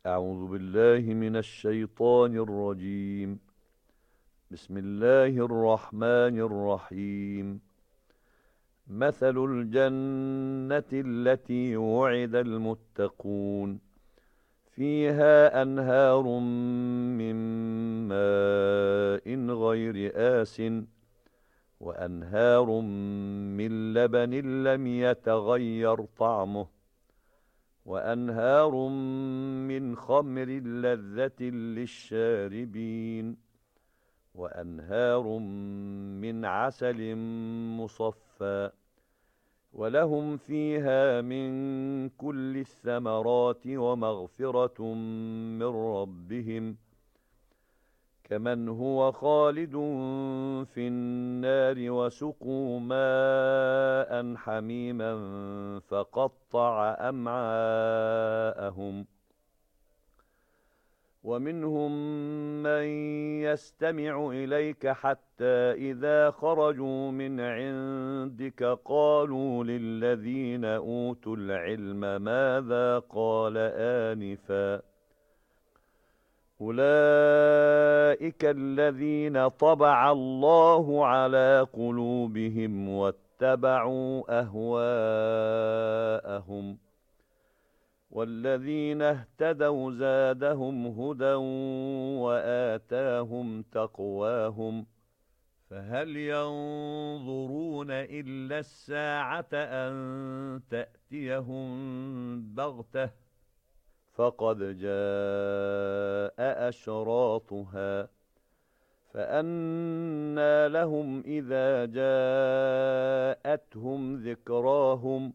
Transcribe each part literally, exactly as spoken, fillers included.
أعوذ بالله من الشيطان الرجيم. بسم الله الرحمن الرحيم. مثل الجنة التي وعد المتقون فيها أنهار من ماء غير آسٍ وأنهار من لبن لم يتغير طعمه وأنهار من خمر لذة للشاربين وأنهار من عسل مصفى ولهم فيها من كل الثمرات ومغفرة من ربهم كمن هو خالد في النار وسقوا ماء حميما فقطع أمعاءهم ومنهم من يستمع إليك حتى إذا خرجوا من عندك قالوا للذين أوتوا العلم ماذا قال آنفا أولئك الذين طبع الله على قلوبهم واتبعوا أهواءهم والذين اهتدوا زادهم هدى وآتاهم تقواهم فهل ينظرون إلا الساعة أن تأتيهم بغتة فقد جاء أشراطها فأنى لهم إذا جاءتهم ذكراهم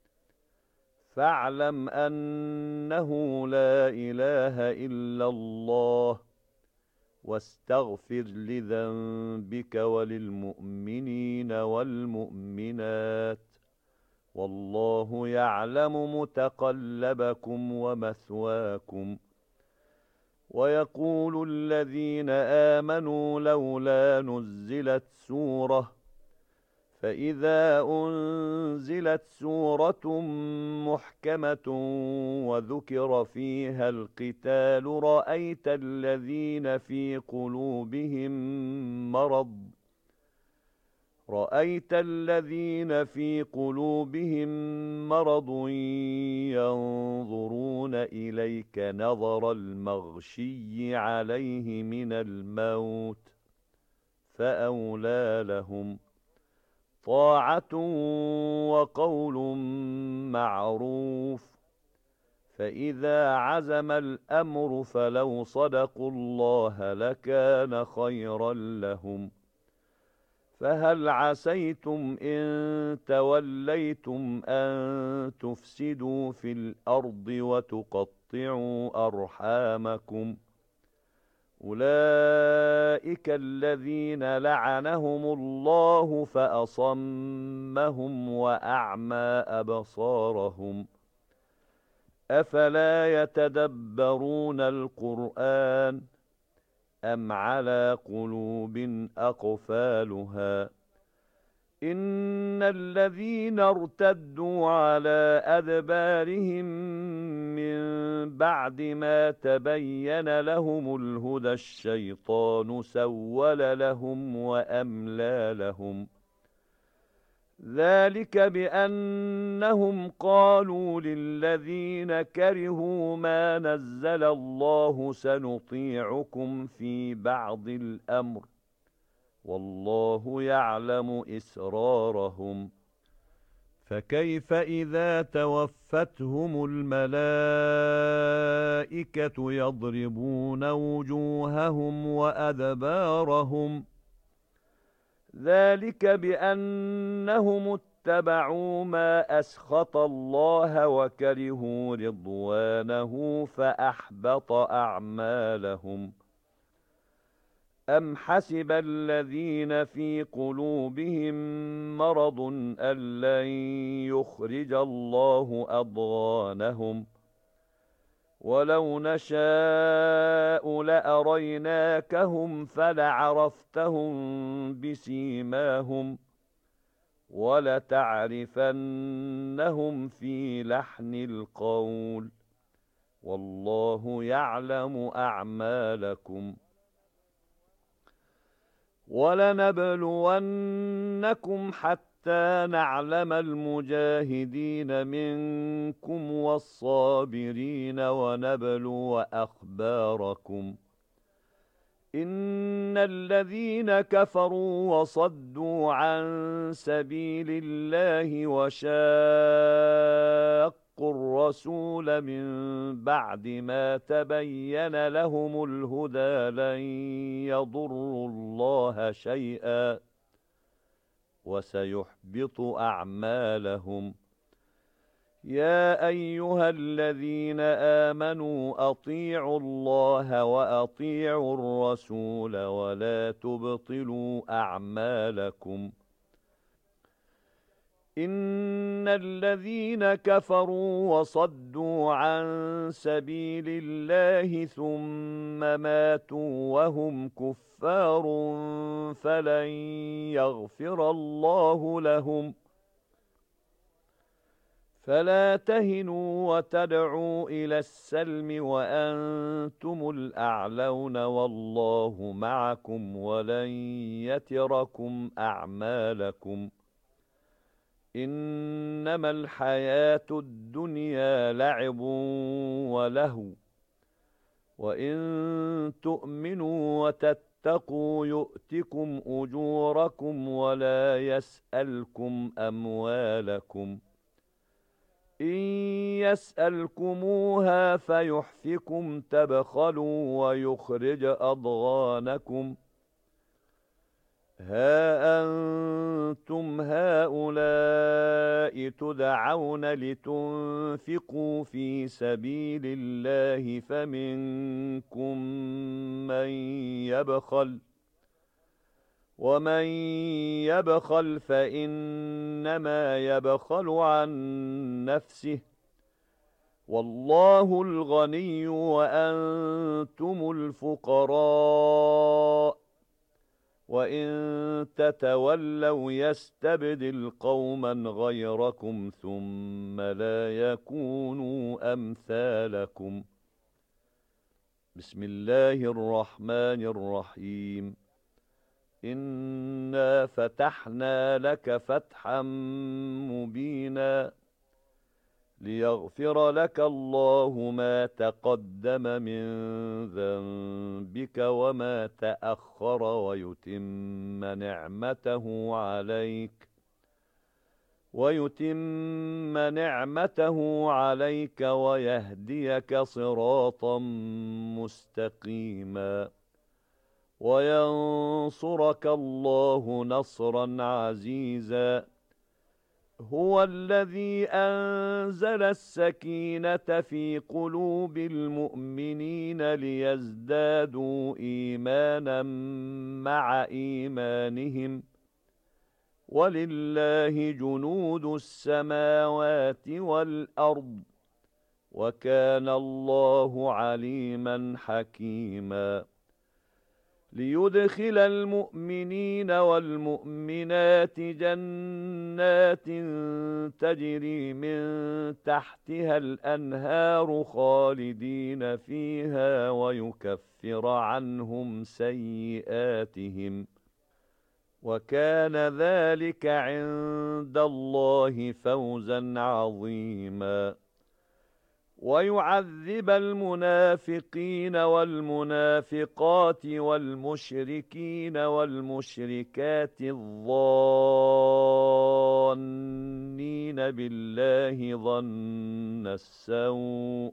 فاعلم أنه لا إله إلا الله واستغفر لذنبك وللمؤمنين والمؤمنات والله يعلم متقلبكم ومثواكم ويقول الذين آمنوا لولا نزلت سورة فإذا أنزلت سورة محكمة وذكر فيها القتال رأيت الذين في قلوبهم مرض رأيت الذين في قلوبهم مرض ينظرون إليك نظر المغشي عليه من الموت فأولى لهم طاعة وقول معروف فإذا عزم الأمر فلو صدقوا الله لكان خيرا لهم فهل عسيتم إن توليتم أن تفسدوا في الأرض وتقطعوا أرحامكم أولئك الذين لعنهم الله فأصمهم وأعمى أبصارهم أفلا يتدبرون القرآن أم على قلوب أقفالها إن الذين ارتدوا على أدبارهم من بعد ما تبين لهم الهدى الشيطان سول لهم وأملى لهم ذلك بأنهم قالوا للذين كرهوا ما نزل الله سنطيعكم في بعض الأمر والله يعلم إسرارهم فكيف إذا توفتهم الملائكة يضربون وجوههم وأدبارهم ذلك بأنهم اتبعوا ما أسخط الله وكرهوا رضوانه فأحبط أعمالهم أم حسب الذين في قلوبهم مرض أن لن يخرج الله أضغانهم ولو نشاء لأريناكهم فلعرفتهم بسيماهم ولتعرفنهم في لحن القول والله يعلم أعمالكم ولنبلونكم حتى نعلم المجاهدين منكم والصابرين ونبلو أخباركم إن الذين كفروا وصدوا عن سبيل الله وشاقوا الرسول من بعد ما تبين لهم الهدى لن يضروا الله شيئا وسيحبط أعمالهم يا أيها الذين آمنوا أطيعوا الله وأطيعوا الرسول ولا تبطلوا أعمالكم إن الذين كفروا وصدوا عن سبيل الله ثم ماتوا وهم كفار فلن يغفر الله لهم فلا تهنوا وتدعوا إلى السلم وأنتم الأعلون والله معكم ولن يتركم أعمالكم إنما الحياة الدنيا لعب ولهو وإن تؤمنوا وتتقوا يؤتكم أجوركم ولا يسألكم أموالكم إن يسألكموها فيحفكم تبخلوا ويخرج أضغانكم ها أنتم هؤلاء تدعون لتنفقوا في سبيل الله فمنكم من يبخل ومن يبخل فإنما يبخل عن نفسه والله الغني وأنتم الفقراء وإن تتولوا يستبدل قوما غيركم ثم لا يكونوا أمثالكم بسم الله الرحمن الرحيم إنا فتحنا لك فتحا مبينا ليغفر لك الله ما تقدم من ذنبك وما تأخر ويتم نعمته عليك ويتم نعمته عليك ويهديك صراطا مستقيما وينصرك الله نصرا عزيزا هو الذي أنزل السكينة في قلوب المؤمنين ليزدادوا إيمانا مع إيمانهم ولله جنود السماوات والأرض وكان الله عليما حكيما ليدخل المؤمنين والمؤمنات جنات تجري من تحتها الأنهار خالدين فيها ويكفر عنهم سيئاتهم وكان ذلك عند الله فوزا عظيما ويعذب المنافقين والمنافقات والمشركين والمشركات الظانين بالله ظن السوء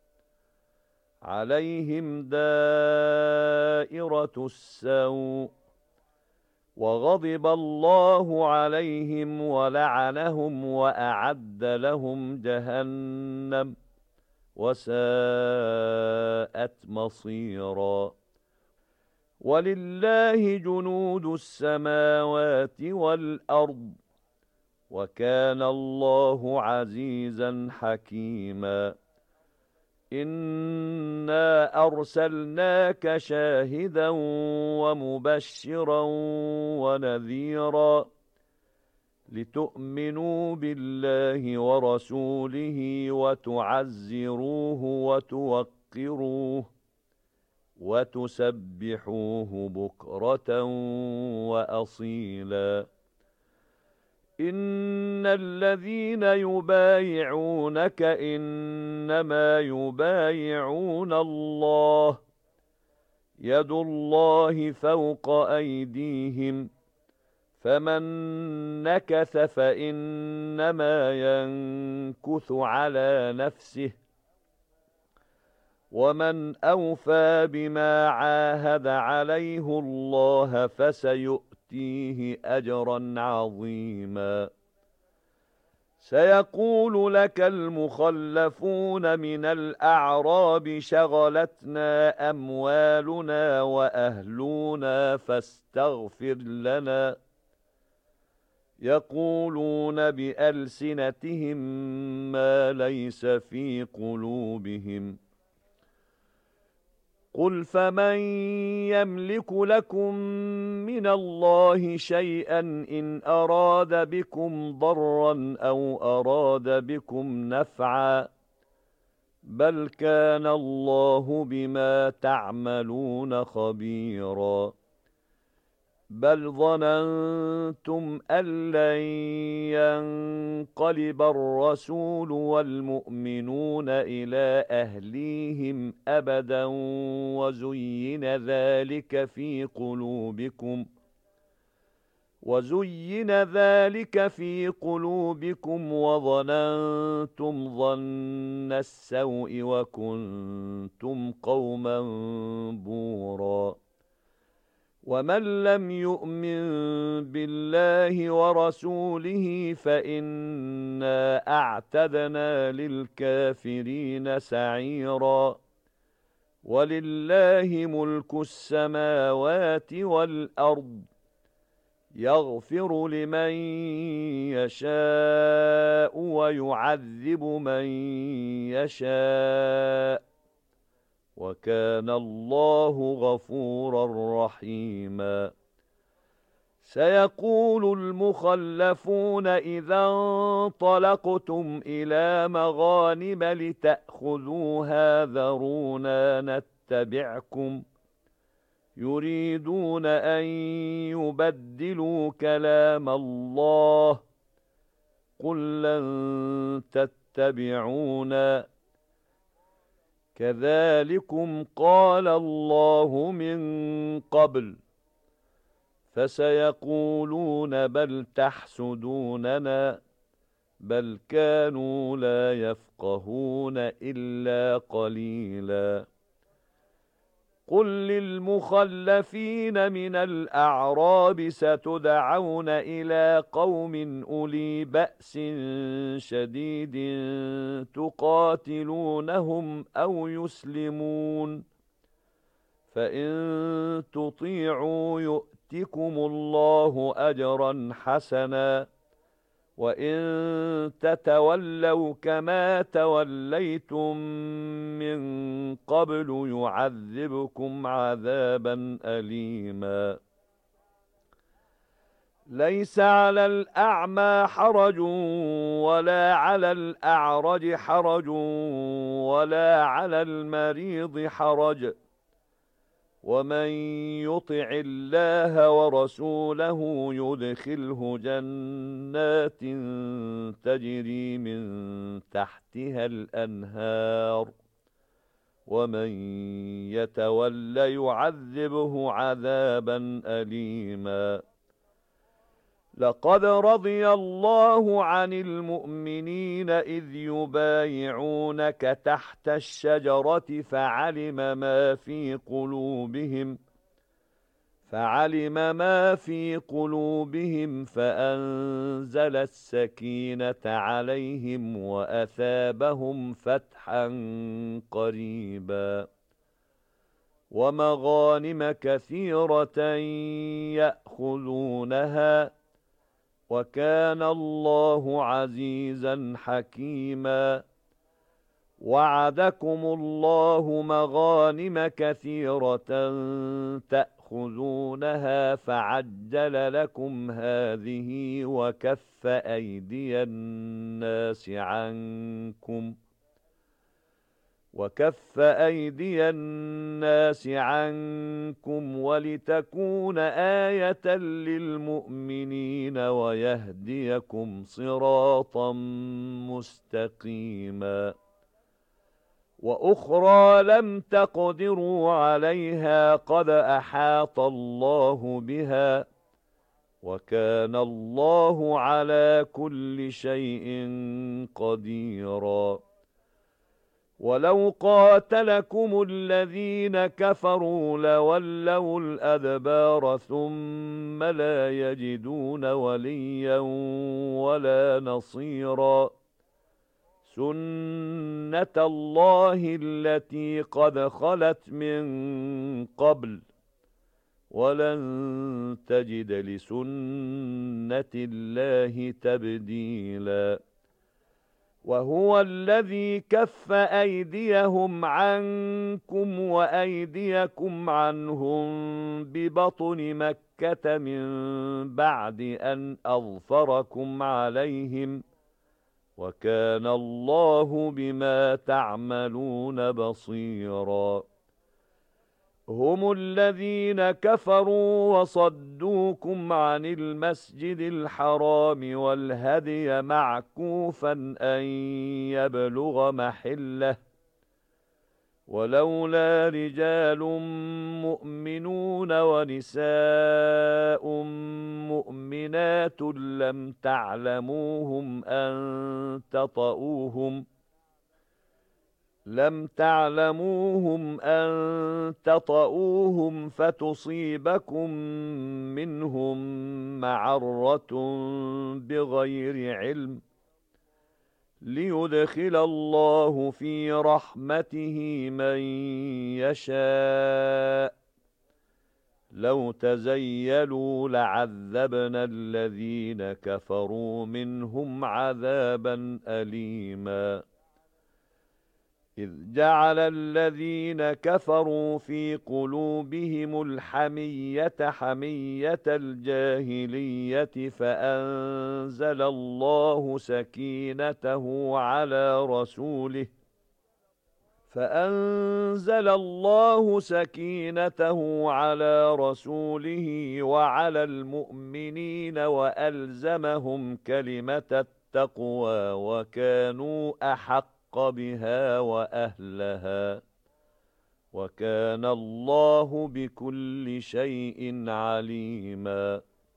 عليهم دائرة السوء وغضب الله عليهم ولعنهم وأعد لهم جهنم وساءت مصيرا ولله جنود السماوات والأرض وكان الله عزيزا حكيما إنا أرسلناك شاهدا ومبشرا ونذيرا لتؤمنوا بالله ورسوله وتعزروه وتوقروه وتسبحوه بكرة وأصيلا إن الذين يبايعونك إنما يبايعون الله يد الله فوق أيديهم فمن نكث فإنما ينكث على نفسه ومن أوفى بما عاهد عليه الله فسيؤتيه أجرا عظيما سيقول لك المخلفون من الأعراب شغلتنا أموالنا وأهلنا فاستغفر لنا يقولون بألسنتهم ما ليس في قلوبهم قل فمن يملك لكم من الله شيئا إن أراد بكم ضرا أو أراد بكم نفعا بل كان الله بما تعملون خبيرا بل ظننتم أن لن ينقلب الرسول والمؤمنون إلى أهليهم أبدا وزين ذلك في قلوبكم وزين ذلك في قلوبكم وظننتم ظن السوء وكنتم قوما بورا ومن لم يؤمن بالله ورسوله فإنا أعتدنا للكافرين سعيرا ولله ملك السماوات والأرض يغفر لمن يشاء ويعذب من يشاء وكان الله غفورا رحيما سيقول المخلفون إذا انطلقتم إلى مغانم لتأخذوها ذرونا نتبعكم يريدون أن يبدلوا كلام الله قل لن تتبعونا كذلكم قال الله من قبل فسيقولون بل تحسدوننا بل كانوا لا يفقهون إلا قليلا قل للمخلفين من الأعراب ستدعون إلى قوم أولي بأس شديد تقاتلونهم أو يسلمون فإن تطيعوا يؤتكم الله أجرا حسنا وإن تتولوا كما توليتم من قبل يعذبكم عذابا أليما ليس على الأعمى حرج ولا على الأعرج حرج ولا على المريض حرج ومن يطع الله ورسوله يدخله جنات تجري من تحتها الأنهار ومن يتول يعذبه عذابا أليما لقد رضي الله عن المؤمنين إذ يبايعونك تحت الشجرة فعلم ما في قلوبهم فعلم ما في قلوبهم فأنزل السكينة عليهم وأثابهم فتحا قريبا ومغانم كثيرة يأخذونها وكان الله عزيزا حكيما وعدكم الله مغانم كثيرة تأخذونها تأخذونها فعجل لكم هذه وكف أيدي الناس عنكم وكف أيدي الناس عنكم ولتكون آية للمؤمنين ويهديكم صراطا مستقيما وأخرى لم تقدروا عليها قد أحاط الله بها وكان الله على كل شيء قديرا ولو قاتلكم الذين كفروا لولوا الأدبار ثم لا يجدون وليا ولا نصيرا سنة الله التي قد خلت من قبل ولن تجد لسنة الله تبديلا وهو الذي كف أيديهم عنكم وأيديكم عنهم ببطن مكة من بعد أن أظفركم عليهم وكان الله بما تعملون بصيرا هم الذين كفروا وصدوكم عن المسجد الحرام والهدي معكوفا أن يبلغ محله ولولا رجال مؤمنون ونساء مؤمنات لم تعلموهم أن تطؤوهم لم تعلموهم أن تطؤوهم فتصيبكم منهم معرة بغير علم ليدخل الله في رحمته من يشاء لو تزيلوا لعذبنا الذين كفروا منهم عذابا أليما إذ جعل الذين كفروا في قلوبهم الحمية حمية الجاهلية فأنزل الله سكينته على رسوله فأنزل الله سكينته على رسوله وعلى المؤمنين وألزمهم كلمة التقوى وكانوا أحق بها وأهلها وكان الله بكل شيء عليما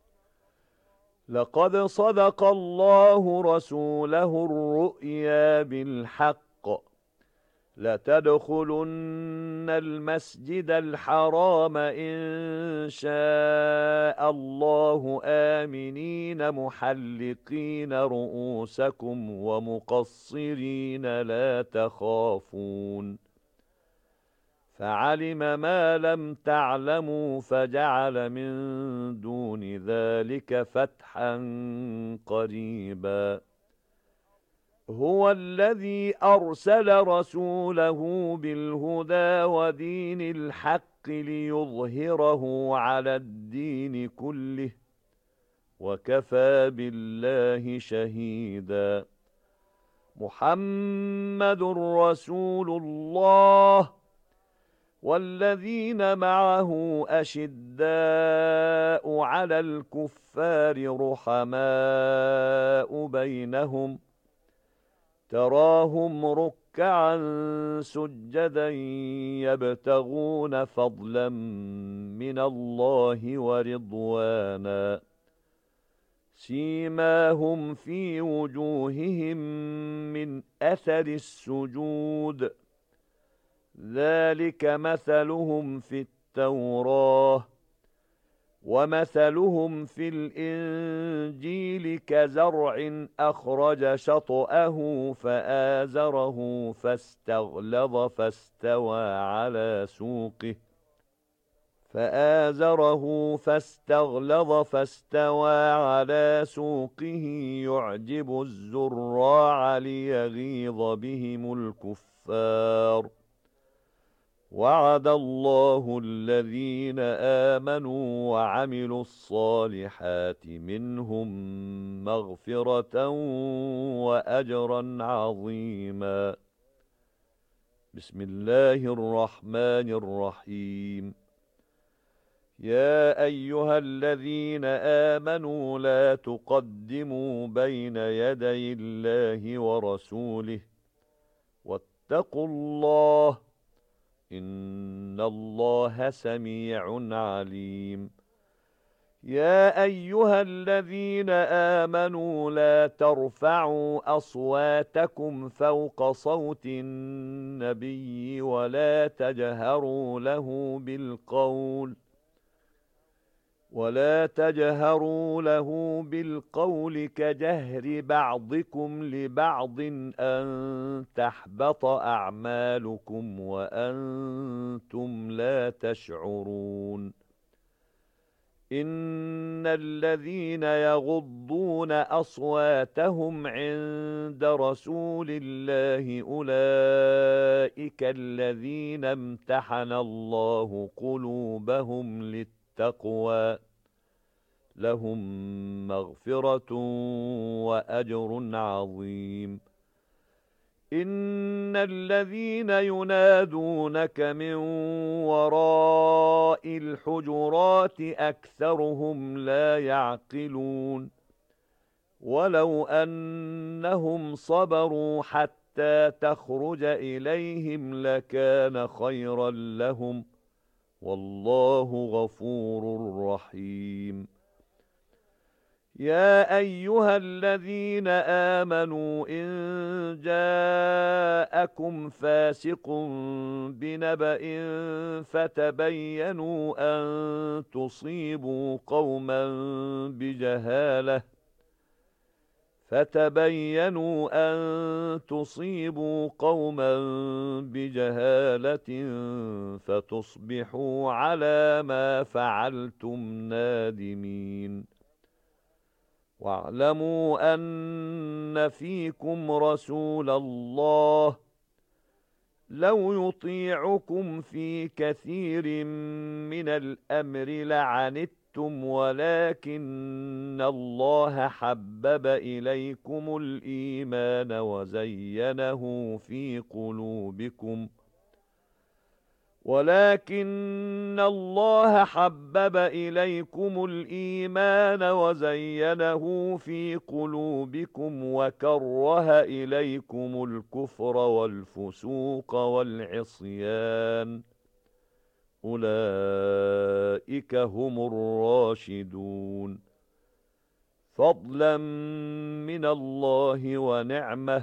لقد صدق الله رسوله الرؤيا بالحق لتدخلن المسجد الحرام إن شاء الله آمنين محلقين رؤوسكم ومقصرين لا تخافون فعلم ما لم تعلموا فجعل من دون ذلك فتحا قريبا هو الذي أرسل رسوله بالهدى ودين الحق ليظهره على الدين كله وكفى بالله شهيدا محمد رسول الله والذين معه أشداء على الكفار رحماء بينهم تراهم ركعا سجدا يبتغون فضلا من الله ورضوانا سيماهم في وجوههم من أثر السجود ذلك مثلهم في التوراة ومثلهم في الإنجيل كزرع أخرج شطأه فآزره فاستغلظ فاستوى على سوقه فآزره فاستغلظ فاستوى على سوقه يعجب الزراع ليغيظ بهم الكفار وعد الله الذين آمنوا وعملوا الصالحات منهم مغفرة وأجرا عظيما. بسم الله الرحمن الرحيم. يا أيها الذين آمنوا لا تقدموا بين يدي الله ورسوله واتقوا الله إن الله سميع عليم. يا أيها الذين آمنوا لا ترفعوا أصواتكم فوق صوت النبي ولا تجهروا له بالقول ولا تجهروا له بالقول كجهر بعضكم لبعض أن تحبط أعمالكم وأنتم لا تشعرون. إن الذين يغضون أصواتهم عند رسول الله أولئك الذين امتحن الله قلوبهم للتقوى لهم مغفرة وأجر عظيم. إن الذين ينادونك من وراء الحجرات أكثرهم لا يعقلون. ولو أنهم صبروا حتى تخرج إليهم لكان خيرا لهم والله غفور رحيم. يا أيها الذين آمنوا إن جاءكم فاسق بنبأ فتبينوا أن تصيبوا قوما بجهالة فتبينوا أن تصيبوا قوما بجهالة فتصبحوا على ما فعلتم نادمين. واعلموا أن فيكم رسول الله لو يطيعكم في كثير من الأمر لعنتم ولكن الله حبب إليكم الإيمان وزينه في قلوبكم ولكن الله حبب إليكم الإيمان وزينه في قلوبكم وكره إليكم الكفر والفسوق والعصيان أولئك هم الراشدون فضلا من الله ونعمة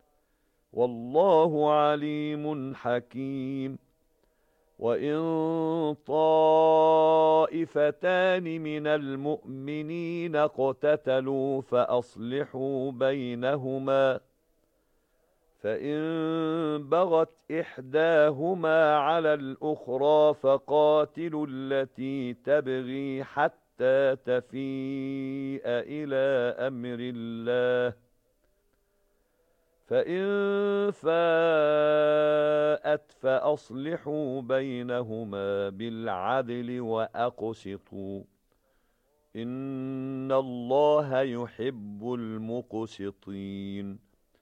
والله عليم حكيم. وإن طائفتان من المؤمنين اقتتلوا فأصلحوا بينهما فإن بغت إحداهما على الأخرى فقاتلوا التي تبغي حتى تفيء إلى أمر الله فإن فاءت فأصلحوا بينهما بالعدل وأقسطوا إن الله يحب المقسطين.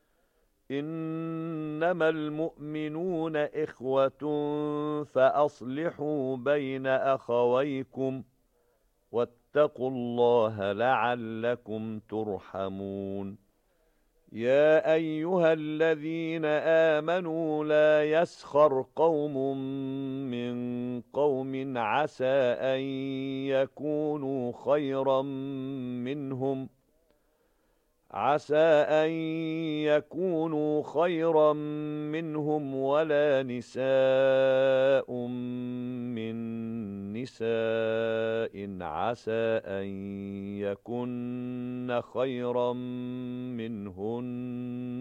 إنما المؤمنون إخوة فأصلحوا بين أخويكم واتقوا الله لعلكم ترحمون. يا أيها الذين آمنوا لا يسخر قوم من قوم عسى أن يكونوا خيرا منهم عسى أن يكونوا خيرا منهم ولا نساء من نساء عسى أن يكن خيرا منهن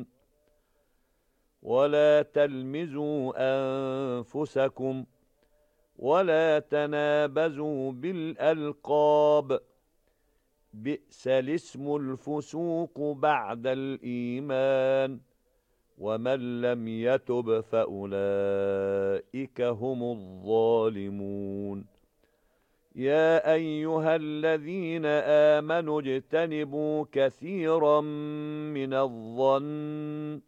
ولا تلمزوا أنفسكم ولا تنابزوا بالألقاب بئس الاسم الفسوق بعد الإيمان ومن لم يتب فأولئك هم الظالمون. يا أيها الذين آمنوا اجتنبوا كثيرا من الظن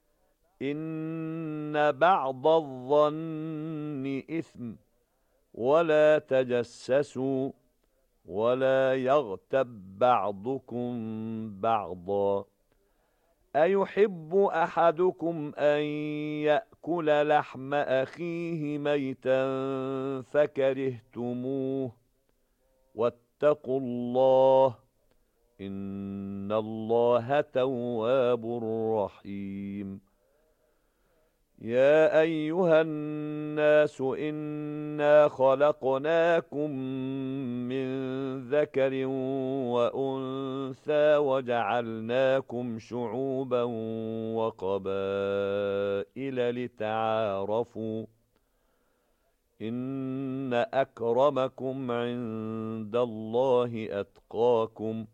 إن بعض الظن إثم، ولا تجسسوا ولا يغتب بعضكم بعضا. أيحب أحدكم أن يأكل لحم أخيه ميتا فكرهتموه، واتقوا الله إن الله تواب رحيم. يا أيها الناس إنا خلقناكم من ذكر وأنثى وجعلناكم شعوبا وقبائل لتعارفوا إن أكرمكم عند الله أتقاكم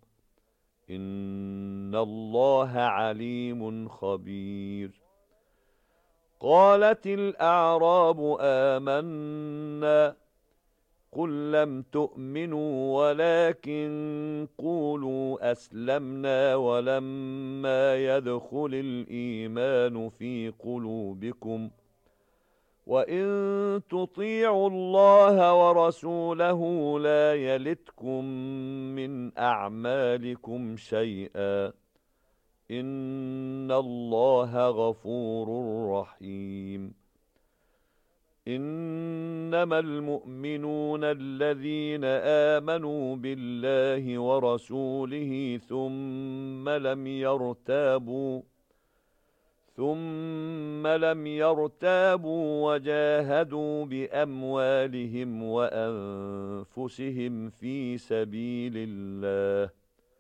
إن الله عليم خبير. قالت الأعراب آمنا قل لم تؤمنوا ولكن قولوا أسلمنا ولما يدخل الإيمان في قلوبكم وإن تطيعوا الله ورسوله لا يلتكم من أعمالكم شيئا إن الله غفور رحيم. إنما المؤمنون الذين آمنوا بالله ورسوله ثم لم يرتابوا ثم لم يرتابوا وجاهدوا بأموالهم وأنفسهم في سبيل الله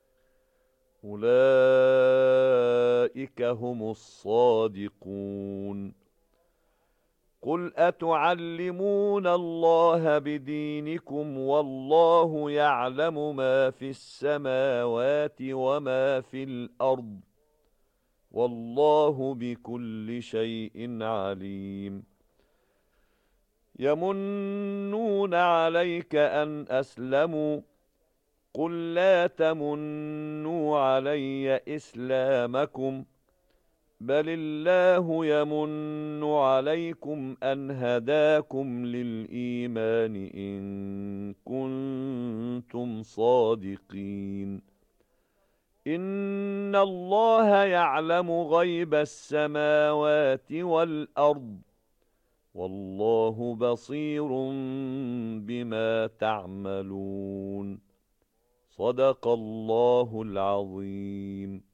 أولئك هم الصادقون. قل أتعلمون الله بدينكم والله يعلم ما في السماوات وما في الأرض والله بكل شيء عليم. يمنون عليك أن أسلموا قل لا تمنوا علي إسلامكم بل الله يمن عليكم أن هداكم للإيمان إن كنتم صادقين. إن الله يعلم غيب السماوات والأرض والله بصير بما تعملون. صدق الله العظيم.